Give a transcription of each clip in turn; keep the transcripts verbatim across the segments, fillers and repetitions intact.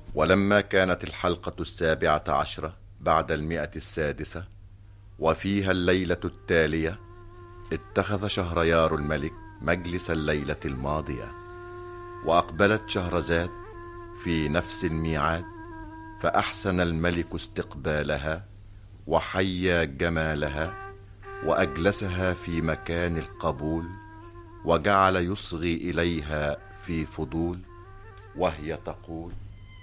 ولما كانت الحلقة السابعة عشرة بعد المئة السادسة وفيها الليلة التالية، اتخذ شهريار الملك مجلس الليلة الماضية، وأقبلت شهرزاد في نفس الميعاد، فأحسن الملك استقبالها وحيا جمالها وأجلسها في مكان القبول، وجعل يصغي إليها في فضول، وهي تقول: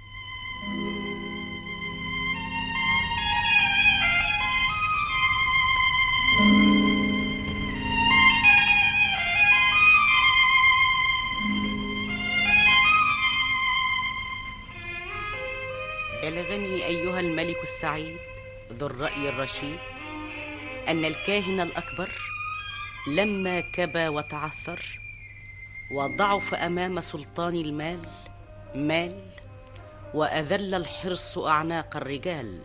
بلغني أيها الملك السعيد ذو الرأي الرشيد أن الكاهن الأكبر لما كبى وتعثر وضعف أمام سلطان المال مال، وأذل الحرص أعناق الرجال،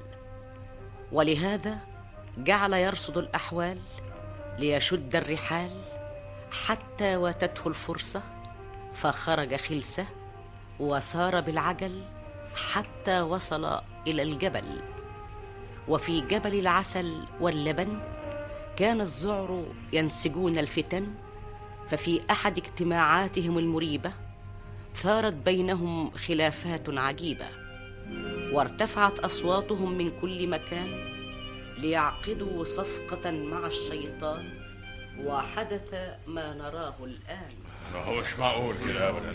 ولهذا جعل يرصد الأحوال ليشد الرحال، حتى واتته الفرصة فخرج خلسة وسار بالعجل حتى وصل إلى الجبل. وفي جبل العسل واللبن كان الذعر ينسجون الفتن، ففي أحد اجتماعاتهم المريبة ثارت بينهم خلافات عجيبة، وارتفعت أصواتهم من كل مكان ليعقدوا صفقة مع الشيطان، وحدث ما نراه الآن. ما هوش معقول كده أبدا.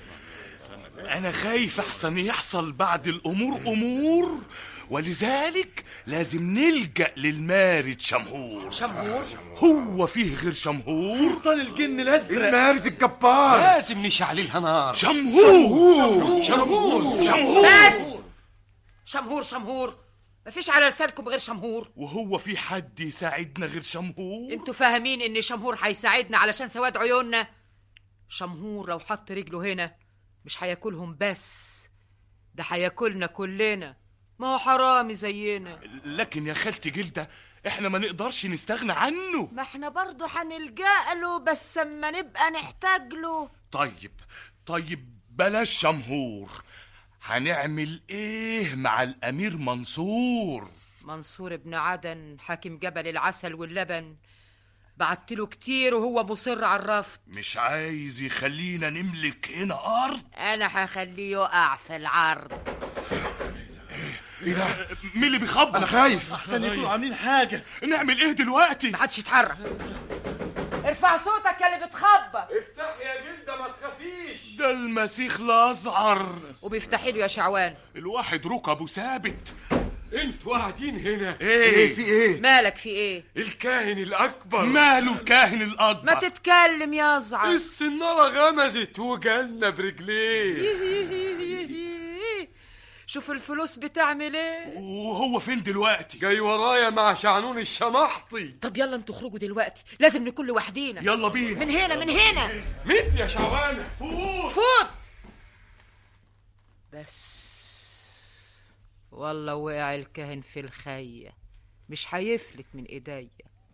أنا خايف أحسن يحصل بعد الأمور أمور، ولذلك لازم نلجأ للمارد شمهور. شمهور؟ هو فيه غير شمهور؟ سلطان الجن الأزرق، المارد الجبار، لازم نشعللها نار. شمهور شمهور شمهور بس شمهور شمهور، مفيش على لسانكم غير شمهور. وهو في حد يساعدنا غير شمهور؟ انتوا فاهمين ان شمهور هيساعدنا علشان سواد عيوننا؟ شمهور لو حط رجله هنا مش هياكلهم بس، ده هياكلنا كلنا، ما هو حرامي زينا. لكن يا خالتي جلدة احنا ما نقدرش نستغنى عنه. ما احنا برضو هنلجأ له بس اما نبقى نحتاج له. طيب طيب بلاش شمهور، هنعمل ايه مع الامير منصور؟ منصور ابن عدن حاكم جبل العسل واللبن، بعتله كتير وهو مصر على الرفض. مش عايز يخلينا نملك هنا ارض. انا هخليه يقع في العرض. ايه ده؟ مين اللي بيخبط؟ انا خايف احسن يكونوا عاملين حاجه. نعمل ايه دلوقتي؟ محدش يتحرك. ارفع صوتك يا اللي بتخبط. افتح يا جلده ما تخافيش. ده المسيخ الازعر. وبيفتحي له يا شعوان. الواحد ركبه ثابت. انتوا قاعدين هنا ايه, ايه في ايه؟ مالك في ايه؟ الكاهن الاكبر. ماله الكاهن الاكبر؟ ما تتكلم يا ازعر. السناره غمزت وجالنا برجليه. شوف الفلوس بتعمل ايه. وهو فين دلوقتي؟ جاي ورايا مع شعنون الشمحطي. طب يلا انتوا اخرجوا دلوقتي، لازم نكون لوحدينا. يلا بينا. من هنا من هنا. مد يا شعوانه. فوت فوت. بس والله وقع الكاهن في الخية، مش هيفلت من ايديا.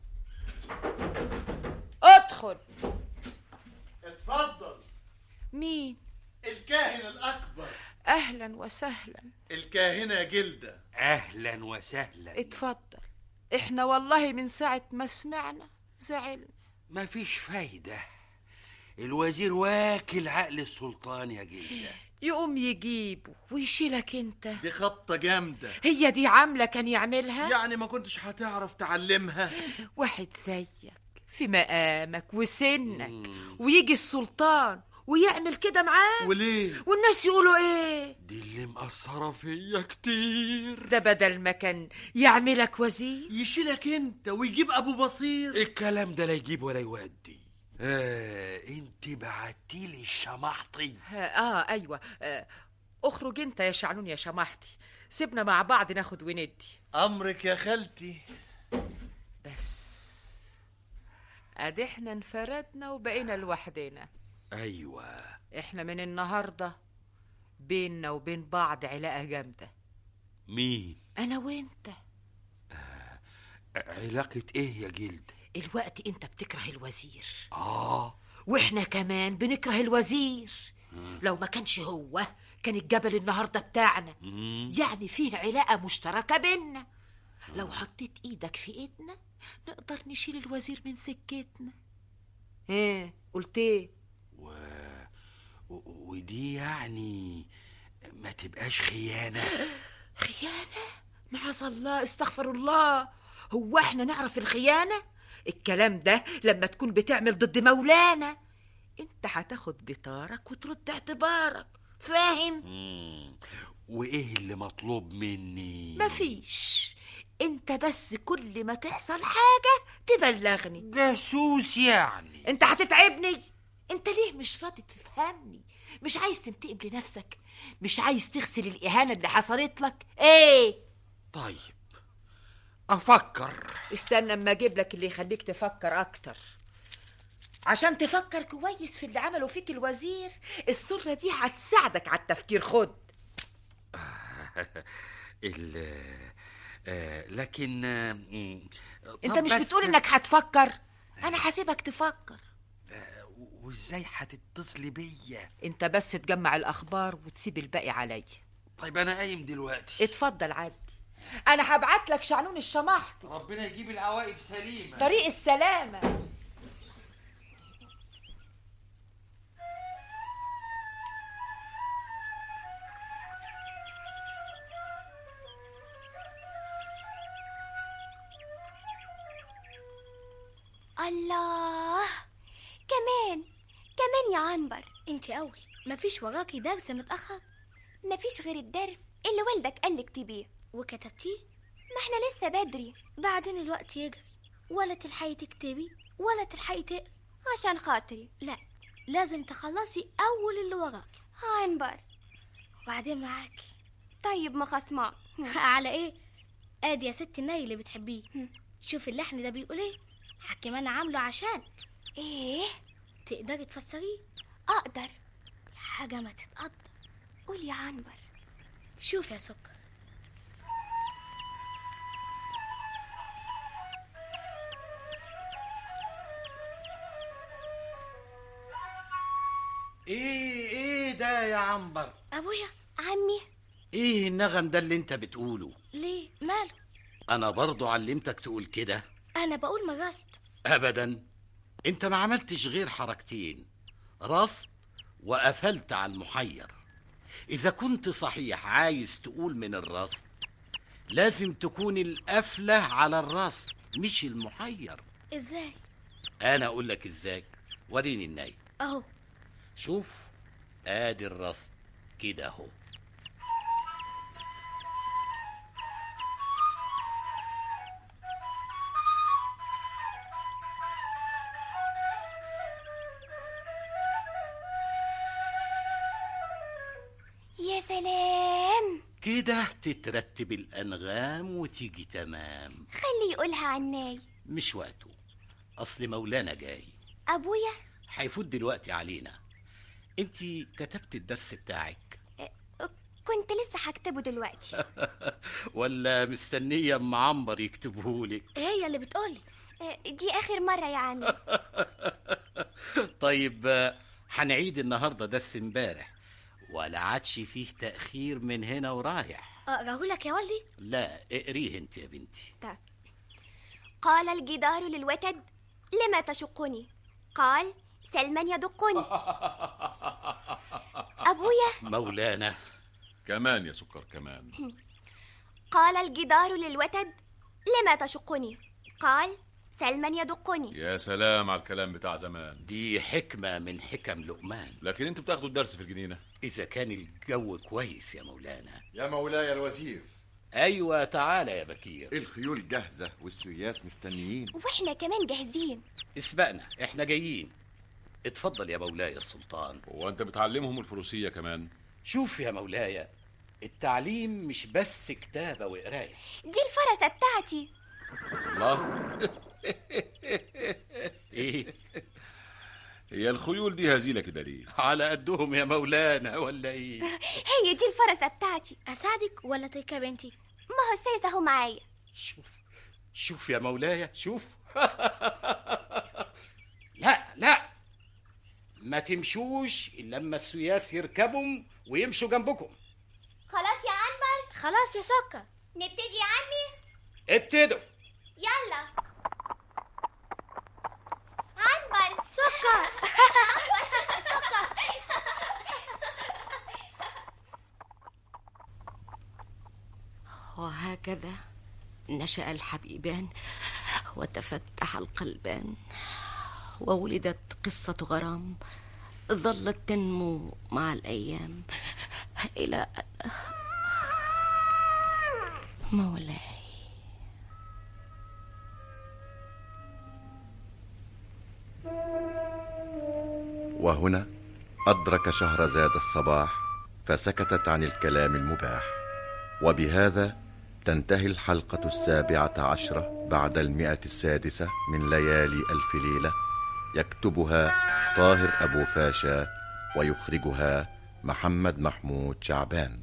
ادخل. اتفضل. مين؟ الكاهن الأكبر. اهلا وسهلا. الكاهنة جلدة. اهلا وسهلا. اتفضل. احنا والله من ساعة ما سمعنا زعلنا. مفيش فايدة، الوزير واكل عقل السلطان يا جلدة. يقوم يجيبه ويشيلك انت. دي خبطة جامدة. هي دي عاملة كان يعملها؟ يعني ما كنتش هتعرف تعلمها؟ واحد زيك في مقامك وسنك ويجي السلطان ويعمل كده معاه؟ وليه؟ والناس يقولوا ايه؟ دي اللي مقصرة فيا كتير. ده بدل ما كان يعملك وزير يشيلك انت ويجيب ابو بصير. الكلام ده لا يجيب ولا يودي. آه، انت بعتيلي الشمحطي. اه ايوه. آه. اخرج انت يا شعنون يا شمحتي، سيبنا مع بعض ناخد وندي. امرك يا خالتي. بس ادي احنا انفردنا وبقينا لوحدنا. ايوه، احنا من النهارده بيننا وبين بعض علاقه جامده. مين؟ انا وانت. آه، علاقه ايه يا جلد؟ الوقت انت بتكره الوزير، اه، واحنا كمان بنكره الوزير. لو ما كانش هو كان الجبل النهارده بتاعنا. يعني فيه علاقة مشتركة بينا. لو حطيت ايدك في ايدنا نقدر نشيل الوزير من سكتنا. ايه قلت ايه؟ و... و... ودي يعني ما تبقاش خيانة؟ خيانة؟ معاذ الله، استغفر الله. هو احنا نعرف الخيانة؟ الكلام ده لما تكون بتعمل ضد مولانا. انت هتاخد بطارك وترد اعتبارك، فاهم؟ مم. وايه اللي مطلوب مني؟ مفيش، انت بس كل ما تحصل حاجة تبلغني. جاسوس يعني؟ انت هتتعبني. انت ليه مش راضي تفهمني؟ مش عايز تنتقم لنفسك؟ مش عايز تغسل الإهانة اللي حصلت لك؟ ايه؟ طيب افكر. استنى اما اجيب لك اللي يخليك تفكر اكتر. عشان تفكر كويس في اللي عمله فيك الوزير، السرة دي هتساعدك على التفكير. خد. ال آه لكن آه انت مش بتقول انك هتفكر؟ انا هسيبك تفكر. آه وازاي هتتصلي بيا؟ انت بس تجمع الاخبار وتسيب الباقي عليا. طيب انا قايم دلوقتي. اتفضل عدي، انا هبعت لك شعنون الشمحطي. ربنا يجيب العواقب سليمة. طريق السلامة. الله، كمان كمان يا عنبر. انت اول مفيش وراكي درس متأخر؟ مفيش غير الدرس اللي والدك قالك تبيه. وكتبتيه؟ ما احنا لسه بدري. بعدين الوقت يجري، ولا تلحقي تكتبي ولا تلحقي تقري. عشان خاطري لا، لازم تخلصي اول اللي وراكي. عنبر وبعدين معاكي. طيب ما خصمان. على ايه؟ ادي يا ستي الناي اللي بتحبيه. شوفي اللحن ده بيقول ايه. حكيم انا عامله عشان ايه؟ تقدري تفسريه؟ اقدر. حاجه ما تتقدر. قول يا عنبر. شوف يا سكر. ايه ايه ده يا عنبر؟ ابويا. عمي. ايه النغم ده اللي انت بتقوله؟ ليه ماله؟ انا برضو علمتك تقول كده؟ انا بقول مجست. ابدا، انت ما عملتش غير حركتين، رصد وقفلت على المحير. اذا كنت صحيح عايز تقول من الرصد، لازم تكون القفلة على الرصد مش المحير. ازاي؟ انا اقول لك ازاي. وريني الناي اهو. شوف، ادي الرصد كده اهو. يا سلام، كده تترتب الانغام وتيجي تمام. خلي يقولها عناي. مش وقته، اصل مولانا جاي. ابويا هيفوت دلوقتي علينا. انتي كتبت الدرس بتاعك؟ كنت لسه هكتبه دلوقتي. ولا مستنية ام عنبر يكتبهولك؟ هي اللي بتقولي. دي اخر مرة يا عمي. طيب هنعيد النهاردة درس امبارح، ولا عادش فيه تأخير من هنا ورايح. اقراهولك يا والدي؟ لا، اقريه انت يا بنتي. طيب. قال الجدار للوتد لما تشقني؟ قال سلما يدقني. أبويا. مولانا. كمان يا سكر كمان. قال الجدار للوتد لما تشقني؟ قال سلما يدقني. يا سلام على الكلام بتاع زمان. دي حكمة من حكم لقمان. لكن انتوا بتاخدوا الدرس في الجنينة؟ إذا كان الجو كويس يا مولانا. يا مولاي الوزير. أيوة، تعالى يا بكير. الخيول جاهزة والسياس مستنيين، وإحنا كمان جاهزين. اسبقنا، إحنا جايين. اتفضل يا مولاي السلطان. وانت بتعلمهم الفروسية كمان؟ شوف يا مولاي، التعليم مش بس كتابة وقراية. دي الفرسة بتاعتي. الله. ايه هي الخيول دي هزيلة كده ليه؟ على قدهم يا مولانا ولا ايه؟ هي دي الفرسة بتاعتي. اساعدك ولا تركب انتي؟ ما هو استاذ اهو معايا. شوف شوف يا مولاي، شوف. لا لا ما تمشوش إلا لما السياس يركبهم ويمشوا جنبكم. خلاص يا عنبر؟ خلاص يا سكر. نبتدي يا عمي؟ ابتدوا. يلا. عنبر. سكر. سكر. وهكذا نشأ الحبيبان وتفتح القلبان، وولدت قصة غرام ظلت تنمو مع الأيام إلى أن مولاي. وهنا أدرك شهرزاد الصباح فسكتت عن الكلام المباح. وبهذا تنتهي الحلقة السابعة عشرة بعد المئة السادسة من ليالي ألف ليلة، يكتبها طاهر أبو فاشا ويخرجها محمد محمود شعبان.